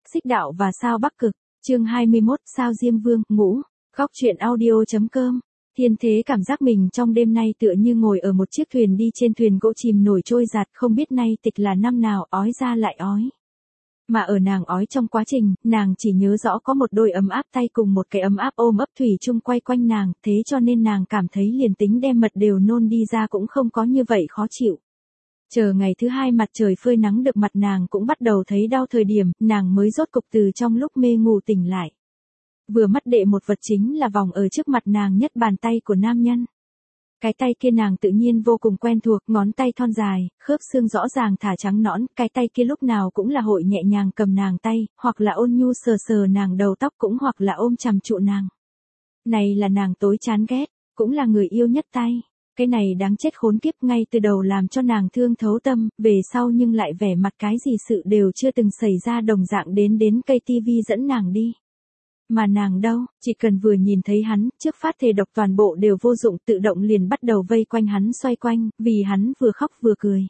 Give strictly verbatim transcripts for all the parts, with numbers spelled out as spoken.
Xích đạo và sao Bắc Cực, chương hai mươi mốt, sao Diêm Vương, ngũ, góc truyện audio.com. Thiên Thế cảm giác mình trong đêm nay tựa như ngồi ở một chiếc thuyền đi trên thuyền gỗ chìm nổi trôi giạt, không biết nay tịch là năm nào, ói ra lại ói. Mà ở nàng ói trong quá trình, nàng chỉ nhớ rõ có một đôi ấm áp tay cùng một cái ấm áp ôm ấp thủy chung quay quanh nàng, thế cho nên nàng cảm thấy liền tính đem mật đều nôn đi ra cũng không có như vậy khó chịu. Chờ ngày thứ hai mặt trời phơi nắng được mặt nàng cũng bắt đầu thấy đau thời điểm, nàng mới rốt cục từ trong lúc mê ngủ tỉnh lại. Vừa mắt đệ một vật chính là vòng ở trước mặt nàng nhất bàn tay của nam nhân. Cái tay kia nàng tự nhiên vô cùng quen thuộc, ngón tay thon dài, khớp xương rõ ràng thả trắng nõn, cái tay kia lúc nào cũng là hội nhẹ nhàng cầm nàng tay, hoặc là ôn nhu sờ sờ nàng đầu tóc cũng hoặc là ôm chằm trụ nàng. Này là nàng tối chán ghét, cũng là người yêu nhất tay. Cái này đáng chết khốn kiếp ngay từ đầu làm cho nàng thương thấu tâm, về sau nhưng lại vẻ mặt cái gì sự đều chưa từng xảy ra đồng dạng đến đến cây tivi dẫn nàng đi. Mà nàng đâu, chỉ cần vừa nhìn thấy hắn, trước phát thề độc toàn bộ đều vô dụng, tự động liền bắt đầu vây quanh hắn xoay quanh, vì hắn vừa khóc vừa cười.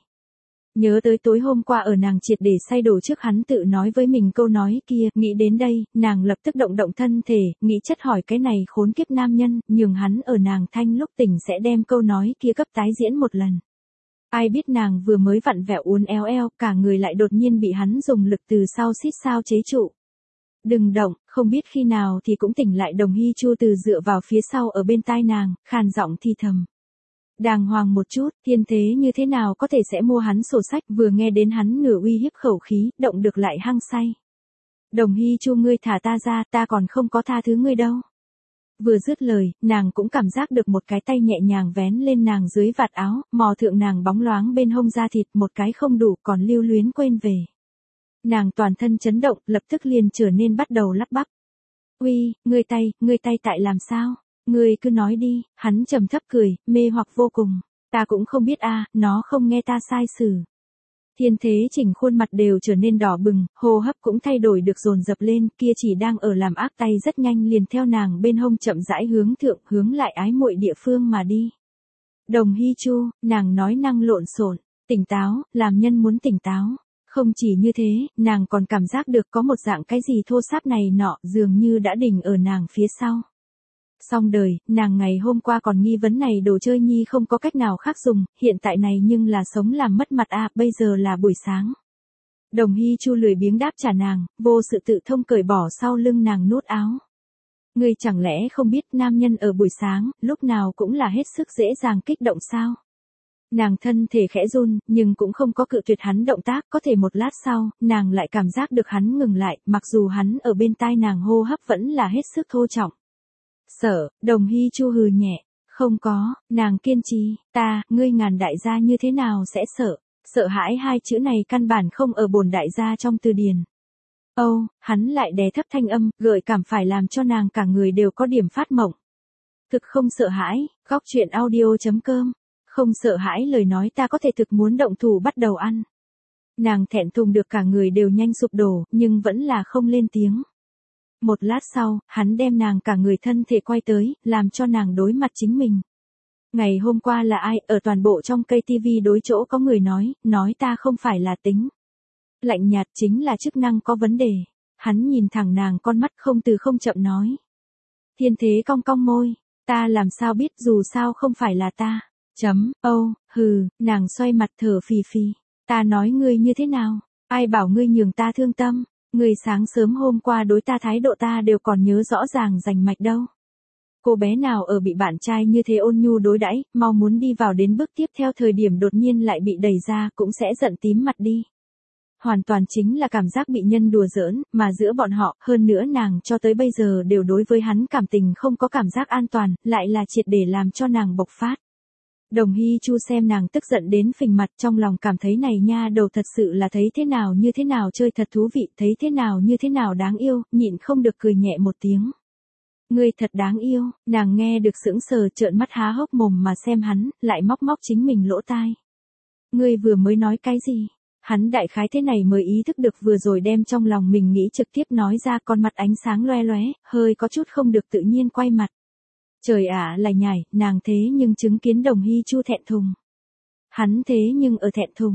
Nhớ tới tối hôm qua ở nàng triệt để say đổ trước hắn tự nói với mình câu nói kia, nghĩ đến đây, nàng lập tức động động thân thể, nghĩ chất hỏi cái này khốn kiếp nam nhân, nhường hắn ở nàng thanh lúc tỉnh sẽ đem câu nói kia cấp tái diễn một lần. Ai biết nàng vừa mới vặn vẹo uốn éo eo, cả người lại đột nhiên bị hắn dùng lực từ sau xít sao chế trụ. Đừng động, không biết khi nào thì cũng tỉnh lại. Đồng Hy Chu từ dựa vào phía sau ở bên tai nàng, khàn giọng thì thầm. Đàng hoàng một chút, Thiên Thế như thế nào có thể sẽ mua hắn sổ sách, vừa nghe đến hắn nửa uy hiếp khẩu khí, động được lại hăng say. Đồng Hy Chu ngươi thả ta ra, ta còn không có tha thứ ngươi đâu. Vừa dứt lời, nàng cũng cảm giác được một cái tay nhẹ nhàng vén lên nàng dưới vạt áo, mò thượng nàng bóng loáng bên hông da thịt, một cái không đủ còn lưu luyến quên về. Nàng toàn thân chấn động, lập tức liền trở nên bắt đầu lắp bắp. Uy, ngươi tay, ngươi tay tại làm sao? Ngươi cứ nói đi, hắn trầm thấp cười, mê hoặc vô cùng. Ta cũng không biết a, à, nó không nghe ta sai xử. Thiên Thế chỉnh khuôn mặt đều trở nên đỏ bừng, hô hấp cũng thay đổi được dồn dập lên, kia chỉ đang ở làm ác tay rất nhanh liền theo nàng bên hông chậm rãi hướng thượng, hướng lại ái muội địa phương mà đi. Đồng Hy Chu, nàng nói năng lộn xộn, tỉnh táo, làm nhân muốn tỉnh táo. Không chỉ như thế, nàng còn cảm giác được có một dạng cái gì thô sáp này nọ, dường như đã đỉnh ở nàng phía sau. Xong đời, nàng ngày hôm qua còn nghi vấn này đồ chơi nhi không có cách nào khác dùng, hiện tại này nhưng là sống làm mất mặt a, à, bây giờ là buổi sáng. Đồng Hy Chu lười biếng đáp trả nàng, vô sự tự thông cởi bỏ sau lưng nàng nút áo. Ngươi chẳng lẽ không biết nam nhân ở buổi sáng, lúc nào cũng là hết sức dễ dàng kích động sao? Nàng thân thể khẽ run, nhưng cũng không có cự tuyệt hắn động tác, có thể một lát sau, nàng lại cảm giác được hắn ngừng lại, mặc dù hắn ở bên tai nàng hô hấp vẫn là hết sức thô trọng. Sợ, Đồng Hy Chu hừ nhẹ, không có, nàng kiên trì, ta, ngươi ngàn đại gia như thế nào sẽ sợ, sợ hãi hai chữ này căn bản không ở bổn đại gia trong từ điển. Âu, oh, hắn lại đè thấp thanh âm, gợi cảm phải làm cho nàng cả người đều có điểm phát mộng. Thực không sợ hãi, góc truyện audio.com. Không sợ hãi lời nói ta có thể thực muốn động thủ bắt đầu ăn. Nàng thẹn thùng được cả người đều nhanh sụp đổ, nhưng vẫn là không lên tiếng. Một lát sau, hắn đem nàng cả người thân thể quay tới, làm cho nàng đối mặt chính mình. Ngày hôm qua là ai, ở toàn bộ trong cây tivi đối chỗ có người nói, nói ta không phải là tính. Lạnh nhạt chính là chức năng có vấn đề. Hắn nhìn thẳng nàng con mắt không từ không chậm nói. Thiên Thế cong cong môi, ta làm sao biết dù sao không phải là ta. Chấm, âu, oh, hừ, nàng xoay mặt thở phì phì. Ta nói ngươi như thế nào? Ai bảo ngươi nhường ta thương tâm? Ngươi sáng sớm hôm qua đối ta thái độ ta đều còn nhớ rõ ràng rành mạch đâu. Cô bé nào ở bị bạn trai như thế ôn nhu đối đãi, mau muốn đi vào đến bước tiếp theo thời điểm đột nhiên lại bị đẩy ra cũng sẽ giận tím mặt đi. Hoàn toàn chính là cảm giác bị nhân đùa giỡn, mà giữa bọn họ, hơn nữa nàng cho tới bây giờ đều đối với hắn cảm tình không có cảm giác an toàn, lại là triệt để làm cho nàng bộc phát. Đồng Hy Chu xem nàng tức giận đến phình mặt, trong lòng cảm thấy này nha đầu thật sự là thấy thế nào như thế nào chơi thật thú vị, thấy thế nào như thế nào đáng yêu, nhịn không được cười nhẹ một tiếng. Ngươi thật đáng yêu, nàng nghe được sững sờ trợn mắt há hốc mồm mà xem hắn, lại móc móc chính mình lỗ tai. Ngươi vừa mới nói cái gì? Hắn đại khái thế này mới ý thức được vừa rồi đem trong lòng mình nghĩ trực tiếp nói ra, con mặt ánh sáng loe loé, hơi có chút không được tự nhiên quay mặt. Trời ạ, lại nhảy, nàng thế nhưng chứng kiến Đồng Hy Chu thẹn thùng. Hắn thế nhưng ở thẹn thùng,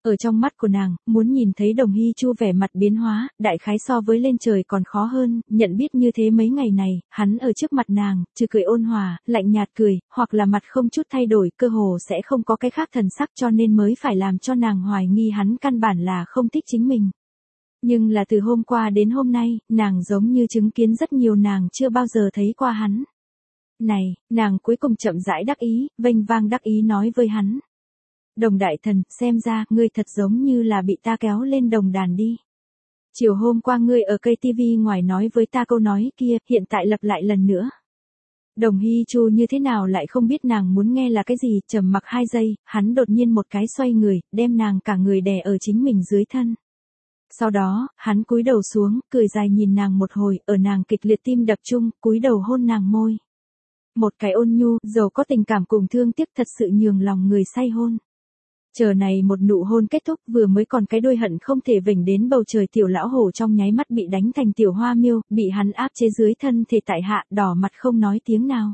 Ở trong mắt của nàng, muốn nhìn thấy Đồng Hy Chu vẻ mặt biến hóa, đại khái so với lên trời còn khó hơn, nhận biết như thế mấy ngày này, hắn ở trước mặt nàng, trừ cười ôn hòa, lạnh nhạt cười, hoặc là mặt không chút thay đổi, cơ hồ sẽ không có cái khác thần sắc cho nên mới phải làm cho nàng hoài nghi hắn căn bản là không thích chính mình. Nhưng là từ hôm qua đến hôm nay, nàng giống như chứng kiến rất nhiều nàng chưa bao giờ thấy qua hắn. Này, nàng cuối cùng chậm rãi đắc ý, vênh vang đắc ý nói với hắn. Đồng đại thần, xem ra, ngươi thật giống như là bị ta kéo lên đồng đàn đi. Chiều hôm qua ngươi ở cây tivi ngoài nói với ta câu nói kia, hiện tại lặp lại lần nữa. Đồng Hy Chu như thế nào lại không biết nàng muốn nghe là cái gì, trầm mặc hai giây, hắn đột nhiên một cái xoay người, đem nàng cả người đè ở chính mình dưới thân. Sau đó, hắn cúi đầu xuống, cười dài nhìn nàng một hồi, ở nàng kịch liệt tim đập chung, cúi đầu hôn nàng môi. Một cái ôn nhu, giàu có tình cảm cùng thương tiếc thật sự nhường lòng người say hôn. Chờ này một nụ hôn kết thúc vừa mới còn cái đôi hận không thể vểnh đến bầu trời tiểu lão hổ trong nháy mắt bị đánh thành tiểu hoa miêu, bị hắn áp chế dưới thân thể tại hạ, đỏ mặt không nói tiếng nào.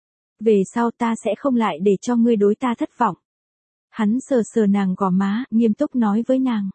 Về sau ta sẽ không lại để cho ngươi đối ta thất vọng. Hắn sờ sờ nàng gò má, nghiêm túc nói với nàng.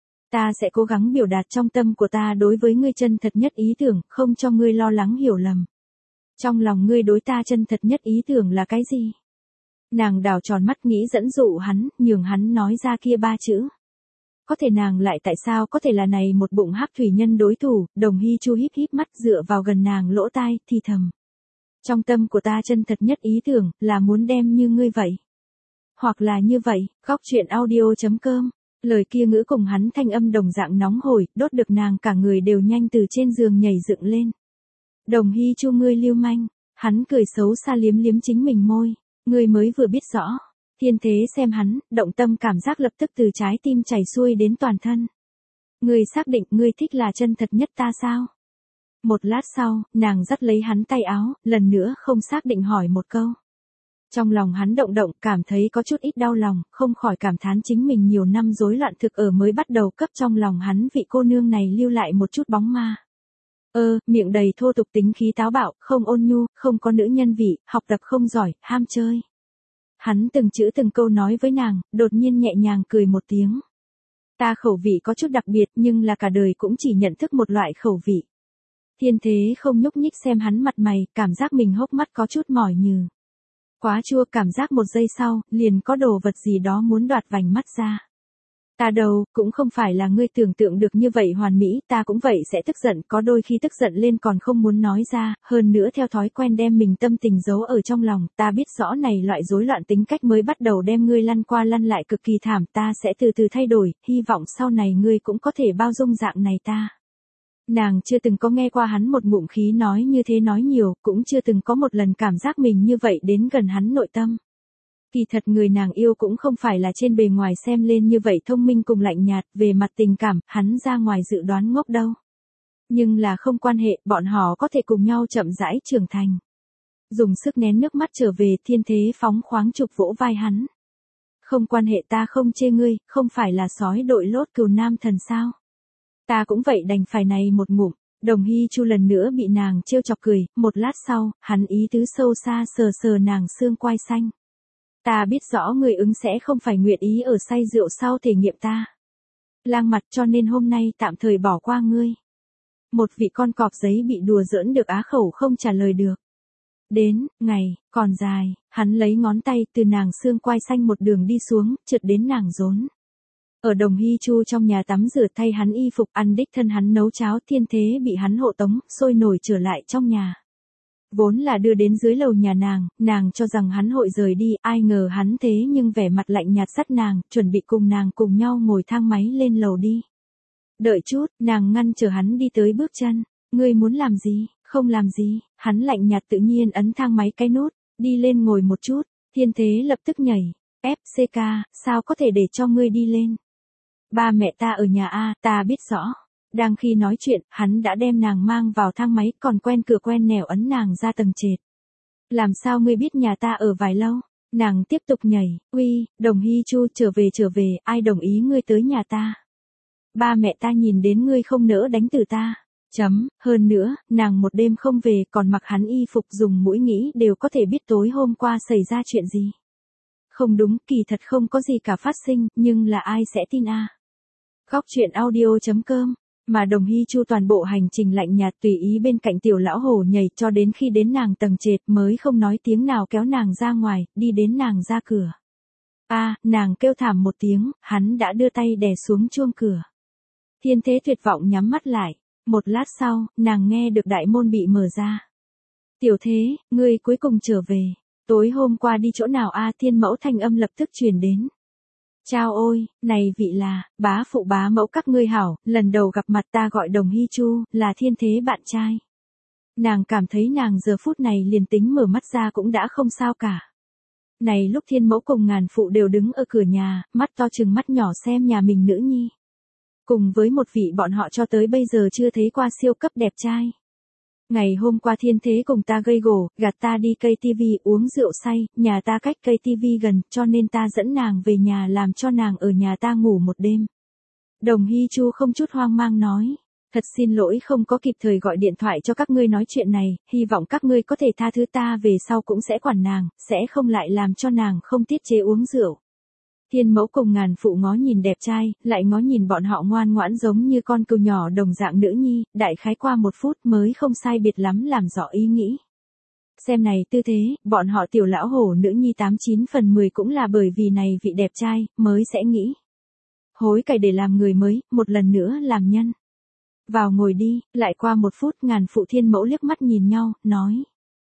Ta sẽ cố gắng biểu đạt trong tâm của ta đối với ngươi chân thật nhất ý tưởng, không cho ngươi lo lắng hiểu lầm. Trong lòng ngươi đối ta chân thật nhất ý tưởng là cái gì? Nàng đảo tròn mắt nghĩ dẫn dụ hắn, nhường hắn nói ra kia ba chữ. Có thể nàng lại tại sao có thể là này một bụng hắc thủy nhân đối thủ, Đồng Hy Chu híp híp mắt dựa vào gần nàng lỗ tai, thì thầm. Trong tâm của ta chân thật nhất ý tưởng, là muốn đem như ngươi vậy. Hoặc là như vậy, góc truyện audio chấm com. Lời kia ngữ cùng hắn thanh âm đồng dạng nóng hổi, đốt được nàng cả người đều nhanh từ trên giường nhảy dựng lên. Đồng Hy Chu ngươi lưu manh, hắn cười xấu xa liếm liếm chính mình môi. Ngươi mới vừa biết rõ. Thiên thế xem hắn, động tâm cảm giác lập tức từ trái tim chảy xuôi đến toàn thân. Ngươi xác định ngươi thích là chân thật nhất ta sao? Một lát sau, nàng dắt lấy hắn tay áo, lần nữa không xác định hỏi một câu. Trong lòng hắn động động, cảm thấy có chút ít đau lòng, không khỏi cảm thán chính mình nhiều năm rối loạn thực ở mới bắt đầu cấp trong lòng hắn vị cô nương này lưu lại một chút bóng ma. Ơ, miệng đầy thô tục tính khí táo bạo, không ôn nhu, không có nữ nhân vị, học tập không giỏi, ham chơi. Hắn từng chữ từng câu nói với nàng, đột nhiên nhẹ nhàng cười một tiếng. Ta khẩu vị có chút đặc biệt nhưng là cả đời cũng chỉ nhận thức một loại khẩu vị. Thiên thế không nhúc nhích xem hắn mặt mày, cảm giác mình hốc mắt có chút mỏi nhừ. Quá chua, cảm giác một giây sau, liền có đồ vật gì đó muốn đoạt vành mắt ra. Ta đâu, cũng không phải là ngươi tưởng tượng được như vậy hoàn mỹ, ta cũng vậy sẽ tức giận, có đôi khi tức giận lên còn không muốn nói ra, hơn nữa theo thói quen đem mình tâm tình giấu ở trong lòng, ta biết rõ này loại rối loạn tính cách mới bắt đầu đem ngươi lăn qua lăn lại cực kỳ thảm, ta sẽ từ từ thay đổi, hy vọng sau này ngươi cũng có thể bao dung dạng này ta. Nàng chưa từng có nghe qua hắn một ngụm khí nói như thế nói nhiều, cũng chưa từng có một lần cảm giác mình như vậy đến gần hắn nội tâm. Kỳ thật người nàng yêu cũng không phải là trên bề ngoài xem lên như vậy thông minh cùng lạnh nhạt, về mặt tình cảm, hắn ra ngoài dự đoán ngốc đâu. Nhưng là không quan hệ, bọn họ có thể cùng nhau chậm rãi trưởng thành. Dùng sức nén nước mắt trở về, thiên thế phóng khoáng chụp vỗ vai hắn. Không quan hệ, ta không chê ngươi, không phải là sói đội lốt cừu nam thần sao. Ta cũng vậy đành phải này một ngụm. Đồng Hy Chu lần nữa bị nàng trêu chọc cười, một lát sau, hắn ý tứ sâu xa sờ sờ nàng xương quai xanh. Ta biết rõ người ứng sẽ không phải nguyện ý ở say rượu sau thể nghiệm ta. Lang mặt cho nên hôm nay tạm thời bỏ qua ngươi. Một vị con cọp giấy bị đùa giỡn được á khẩu không trả lời được. Đến, ngày, còn dài, hắn lấy ngón tay từ nàng xương quai xanh một đường đi xuống, trượt đến nàng rốn. Ở Đồng Hy Chu trong nhà tắm rửa thay hắn y phục, ăn đích thân hắn nấu cháo, thiên thế bị hắn hộ tống, sôi nổi trở lại trong nhà. Vốn là đưa đến dưới lầu nhà nàng, nàng cho rằng hắn hội rời đi, ai ngờ hắn thế nhưng vẻ mặt lạnh nhạt dắt nàng, chuẩn bị cùng nàng cùng nhau ngồi thang máy lên lầu đi. Đợi chút, nàng ngăn chờ hắn đi tới bước chân, ngươi muốn làm gì, không làm gì, hắn lạnh nhạt tự nhiên ấn thang máy cái nút, đi lên ngồi một chút, thiên thế lập tức nhảy, ép xê ca, sao có thể để cho ngươi đi lên. Ba mẹ ta ở nhà A, ta biết rõ. Đang khi nói chuyện, hắn đã đem nàng mang vào thang máy, còn quen cửa quen nẻo ấn nàng ra tầng trệt. Làm sao ngươi biết nhà ta ở vài lâu? Nàng tiếp tục nhảy, uy, Đồng Hy Chu trở về trở về, ai đồng ý ngươi tới nhà ta? Ba mẹ ta nhìn đến ngươi không nỡ đánh từ ta. Chấm, hơn nữa, nàng một đêm không về còn mặc hắn y phục dùng mũi nghĩ đều có thể biết tối hôm qua xảy ra chuyện gì. không đúng, kỳ thật không có gì cả phát sinh, nhưng là ai sẽ tin a? Góc truyện audio.com. Mà Đồng Hy Chu toàn bộ hành trình lạnh nhạt tùy ý bên cạnh tiểu lão hổ nhảy cho đến khi đến nàng tầng trệt mới không nói tiếng nào kéo nàng ra ngoài, đi đến nàng ra cửa. A, nàng kêu thảm một tiếng, hắn đã đưa tay đè xuống chuông cửa. Thiên Thế tuyệt vọng nhắm mắt lại, một lát sau, nàng nghe được đại môn bị mở ra. Tiểu Thế, ngươi cuối cùng trở về, tối hôm qua đi chỗ nào a? Thiên Mẫu thanh âm lập tức truyền đến. Chao ôi, này vị là, bá phụ bá mẫu các ngươi hảo, lần đầu gặp mặt ta gọi Đồng Hy Chu, là Thiên Thế bạn trai. Nàng cảm thấy nàng giờ phút này liền tính mở mắt ra cũng đã không sao cả. Này lúc Thiên Mẫu cùng ngàn phụ đều đứng ở cửa nhà, mắt to chừng mắt nhỏ xem nhà mình nữ nhi. Cùng với một vị bọn họ cho tới bây giờ chưa thấy qua siêu cấp đẹp trai. Ngày hôm qua Thiên Thế cùng ta gây gổ, gạt ta đi cây tivi uống rượu say, nhà ta cách cây tivi gần, cho nên ta dẫn nàng về nhà làm cho nàng ở nhà ta ngủ một đêm. Đồng Hy Chu không chút hoang mang nói, thật xin lỗi không có kịp thời gọi điện thoại cho các ngươi nói chuyện này, hy vọng các ngươi có thể tha thứ ta về sau cũng sẽ quản nàng, sẽ không lại làm cho nàng không tiết chế uống rượu. Thiên Mẫu cùng ngàn phụ ngó nhìn đẹp trai, lại ngó nhìn bọn họ ngoan ngoãn giống như con cừu nhỏ đồng dạng nữ nhi, đại khái qua một phút mới không sai biệt lắm làm rõ ý nghĩ. Xem này tư thế, bọn họ tiểu lão hổ nữ nhi tám chín phần mười cũng là bởi vì này vị đẹp trai, mới sẽ nghĩ. Hối cải để làm người mới, một lần nữa làm nhân. Vào ngồi đi, lại qua một phút ngàn phụ Thiên Mẫu liếc mắt nhìn nhau, nói.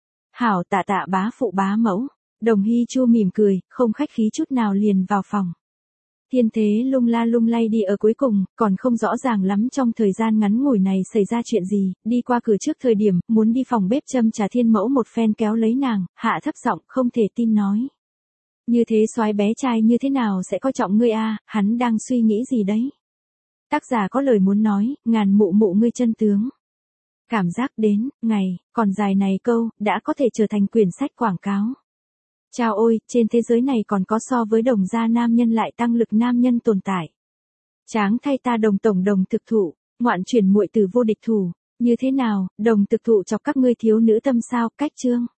Hảo tạ tạ bá phụ bá mẫu. Đồng Hy Chu mỉm cười, không khách khí chút nào liền vào phòng. Thiên Thế lung la lung lay đi ở cuối cùng, còn không rõ ràng lắm trong thời gian ngắn ngủi này xảy ra chuyện gì, đi qua cửa trước thời điểm, muốn đi phòng bếp châm trà Thiên Mẫu một phen kéo lấy nàng, hạ thấp giọng không thể tin nói. Như thế soái bé trai như thế nào sẽ coi trọng ngươi a? Hắn đang suy nghĩ gì đấy? Tác giả có lời muốn nói, ngàn mụ mụ ngươi chân tướng. Cảm giác đến, ngày, còn dài này câu, đã có thể trở thành quyển sách quảng cáo. Chao ôi, trên thế giới này còn có so với Đồng gia nam nhân lại tăng lực nam nhân tồn tại. Tráng thay ta Đồng tổng Đồng thực thụ, ngoạn chuyển muội từ vô địch thủ, như thế nào, Đồng thực thụ chọc các ngươi thiếu nữ tâm sao, cách chương.